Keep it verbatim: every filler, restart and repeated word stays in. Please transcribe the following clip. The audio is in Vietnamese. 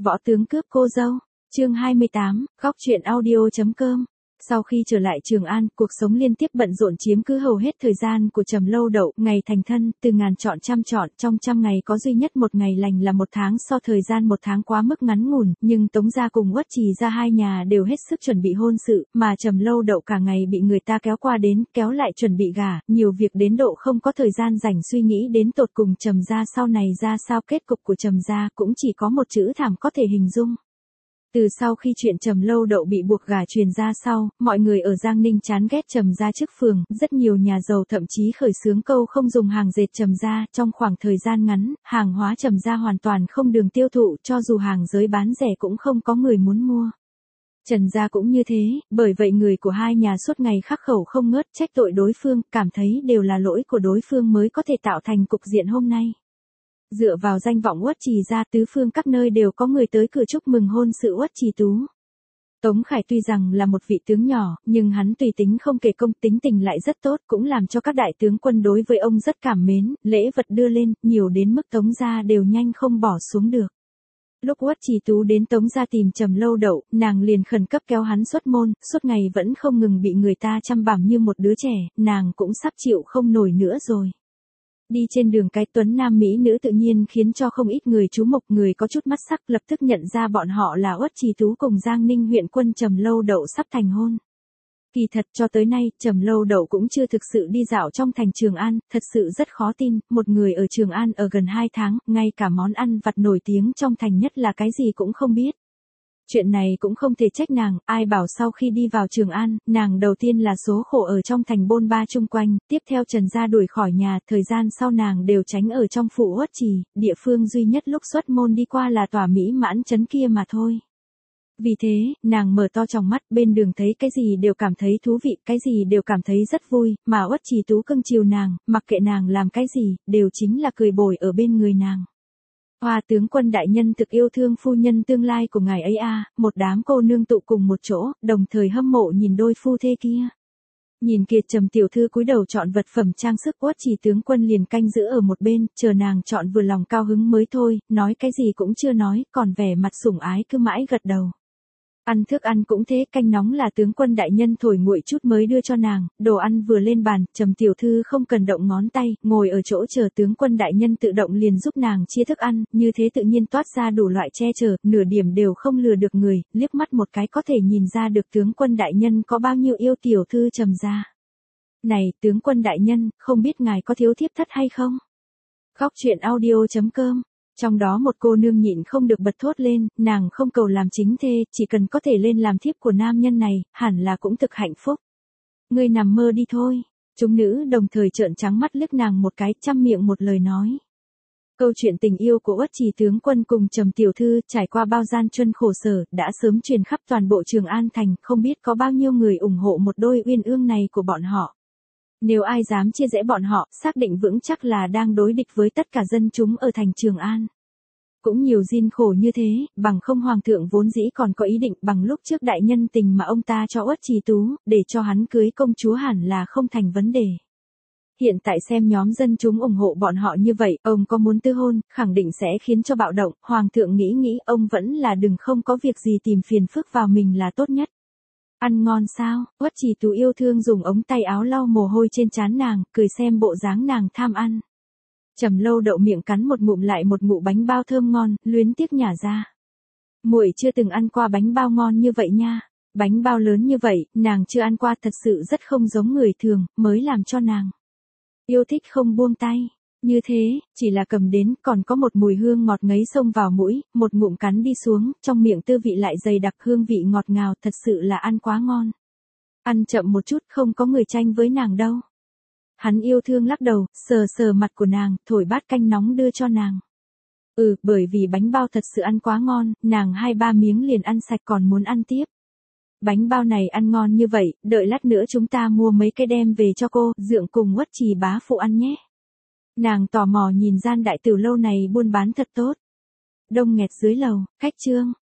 Võ tướng cướp cô dâu, chương hai mươi tám, góc truyện audio chấm com. Sau khi trở lại Trường An, cuộc sống liên tiếp bận rộn chiếm cứ hầu hết thời gian của Trầm Lâu Đậu. Ngày thành thân, từ ngàn chọn trăm chọn, trong trăm ngày có duy nhất một ngày lành là một tháng, so thời gian một tháng quá mức ngắn ngủn, nhưng Tống gia cùng Uất Trì gia hai nhà đều hết sức chuẩn bị hôn sự, mà Trầm Lâu Đậu cả ngày bị người ta kéo qua đến, kéo lại chuẩn bị gả, nhiều việc đến độ không có thời gian rảnh suy nghĩ đến tột cùng Trầm gia sau này ra sao. Kết cục của Trầm gia cũng chỉ có một chữ thảm có thể hình dung. Từ sau khi chuyện Trầm Lâu Đậu bị buộc gả truyền ra sau, mọi người ở Giang Ninh chán ghét Trầm gia trước phường, rất nhiều nhà giàu thậm chí khởi xướng câu không dùng hàng dệt Trầm gia. Trong khoảng thời gian ngắn, hàng hóa Trầm gia hoàn toàn không đường tiêu thụ, cho dù hàng giới bán rẻ cũng không có người muốn mua. Trần gia cũng như thế, bởi vậy người của hai nhà suốt ngày khắc khẩu không ngớt trách tội đối phương, cảm thấy đều là lỗi của đối phương mới có thể tạo thành cục diện hôm nay. Dựa vào danh vọng Uất Trì gia, tứ phương các nơi đều có người tới cửa chúc mừng hôn sự Uất Trì Tú. Tống Khải tuy rằng là một vị tướng nhỏ, nhưng hắn tùy tính không kể công, tính tình lại rất tốt, cũng làm cho các đại tướng quân đối với ông rất cảm mến, lễ vật đưa lên, nhiều đến mức Tống gia đều nhanh không bỏ xuống được. Lúc Uất Trì Tú đến Tống gia tìm Trầm Lâu Đậu, nàng liền khẩn cấp kéo hắn xuất môn, suốt ngày vẫn không ngừng bị người ta chăm bằm như một đứa trẻ, nàng cũng sắp chịu không nổi nữa rồi. Đi trên đường cái tuấn nam mỹ nữ tự nhiên khiến cho không ít người chú mục, người có chút mắt sắc lập tức nhận ra bọn họ là Uất Trì Tú cùng Giang Ninh huyện quân Trầm Lâu Đậu sắp thành hôn. Kỳ thật cho tới nay, Trầm Lâu Đậu cũng chưa thực sự đi dạo trong thành Trường An, thật sự rất khó tin, một người ở Trường An ở gần hai tháng, ngay cả món ăn vặt nổi tiếng trong thành nhất là cái gì cũng không biết. Chuyện này cũng không thể trách nàng, ai bảo sau khi đi vào Trường An, nàng đầu tiên là số khổ ở trong thành bôn ba chung quanh, tiếp theo Trần gia đuổi khỏi nhà, thời gian sau nàng đều tránh ở trong phủ Uất Trì, địa phương duy nhất lúc xuất môn đi qua là tòa Mỹ Mãn trấn kia mà thôi. Vì thế, nàng mở to tròng mắt, bên đường thấy cái gì đều cảm thấy thú vị, cái gì đều cảm thấy rất vui, mà Uất Trì Tú cưng chiều nàng, mặc kệ nàng làm cái gì, đều chính là cười bồi ở bên người nàng. Hoa tướng quân đại nhân thực yêu thương phu nhân tương lai của ngài ấy a, một đám cô nương tụ cùng một chỗ, đồng thời hâm mộ nhìn đôi phu thê kia. Nhìn kiệt Trầm tiểu thư cúi đầu chọn vật phẩm trang sức, Uất Trì tướng quân liền canh giữ ở một bên, chờ nàng chọn vừa lòng cao hứng mới thôi, nói cái gì cũng chưa nói, còn vẻ mặt sủng ái cứ mãi gật đầu. Ăn thức ăn cũng thế, canh nóng là tướng quân đại nhân thổi nguội chút mới đưa cho nàng, đồ ăn vừa lên bàn, Trầm tiểu thư không cần động ngón tay, ngồi ở chỗ chờ tướng quân đại nhân tự động liền giúp nàng chia thức ăn, như thế tự nhiên toát ra đủ loại che chở, nửa điểm đều không lừa được người, liếc mắt một cái có thể nhìn ra được tướng quân đại nhân có bao nhiêu yêu tiểu thư Trầm gia. Này, tướng quân đại nhân, không biết ngài có thiếu thiếp thất hay không? Góc truyện audio chấm com. Trong đó một cô nương nhịn không được bật thốt lên, nàng không cầu làm chính thê, chỉ cần có thể lên làm thiếp của nam nhân này, hẳn là cũng thực hạnh phúc. Ngươi nằm mơ đi thôi. Chúng nữ đồng thời trợn trắng mắt liếc nàng một cái, trăm miệng một lời nói. Câu chuyện tình yêu của Uất Trì tướng quân cùng Trầm tiểu thư trải qua bao gian truân khổ sở, đã sớm truyền khắp toàn bộ Trường An thành, không biết có bao nhiêu người ủng hộ một đôi uyên ương này của bọn họ. Nếu ai dám chia rẽ bọn họ, xác định vững chắc là đang đối địch với tất cả dân chúng ở thành Trường An. Cũng nhiều diên khổ như thế, bằng không hoàng thượng vốn dĩ còn có ý định bằng lúc trước đại nhân tình mà ông ta cho Uất Trì Tú, để cho hắn cưới công chúa hẳn là không thành vấn đề. Hiện tại xem nhóm dân chúng ủng hộ bọn họ như vậy, ông có muốn tư hôn, khẳng định sẽ khiến cho bạo động, hoàng thượng nghĩ nghĩ ông vẫn là đừng không có việc gì tìm phiền phức vào mình là tốt nhất. Ăn ngon sao? Uất Trì Tú yêu thương dùng ống tay áo lau mồ hôi trên trán nàng, cười xem bộ dáng nàng tham ăn. Trầm Lâu Đậu miệng cắn một ngụm lại một ngụm bánh bao thơm ngon, luyến tiếc nhả ra. Muội chưa từng ăn qua bánh bao ngon như vậy nha. Bánh bao lớn như vậy, nàng chưa ăn qua, thật sự rất không giống người thường, mới làm cho nàng yêu thích không buông tay. Như thế, chỉ là cầm đến, còn có một mùi hương ngọt ngấy xông vào mũi, một ngụm cắn đi xuống, trong miệng tư vị lại dày đặc, hương vị ngọt ngào, thật sự là ăn quá ngon. Ăn chậm một chút, không có người tranh với nàng đâu. Hắn yêu thương lắc đầu, sờ sờ mặt của nàng, thổi bát canh nóng đưa cho nàng. Ừ, bởi vì bánh bao thật sự ăn quá ngon, nàng hai ba miếng liền ăn sạch còn muốn ăn tiếp. Bánh bao này ăn ngon như vậy, đợi lát nữa chúng ta mua mấy cái đem về cho cô, Dượng cùng Uất Trì bá phụ ăn nhé. Nàng tò mò nhìn gian đại tiểu lâu này buôn bán thật tốt. Đông nghẹt dưới lầu, khách trương.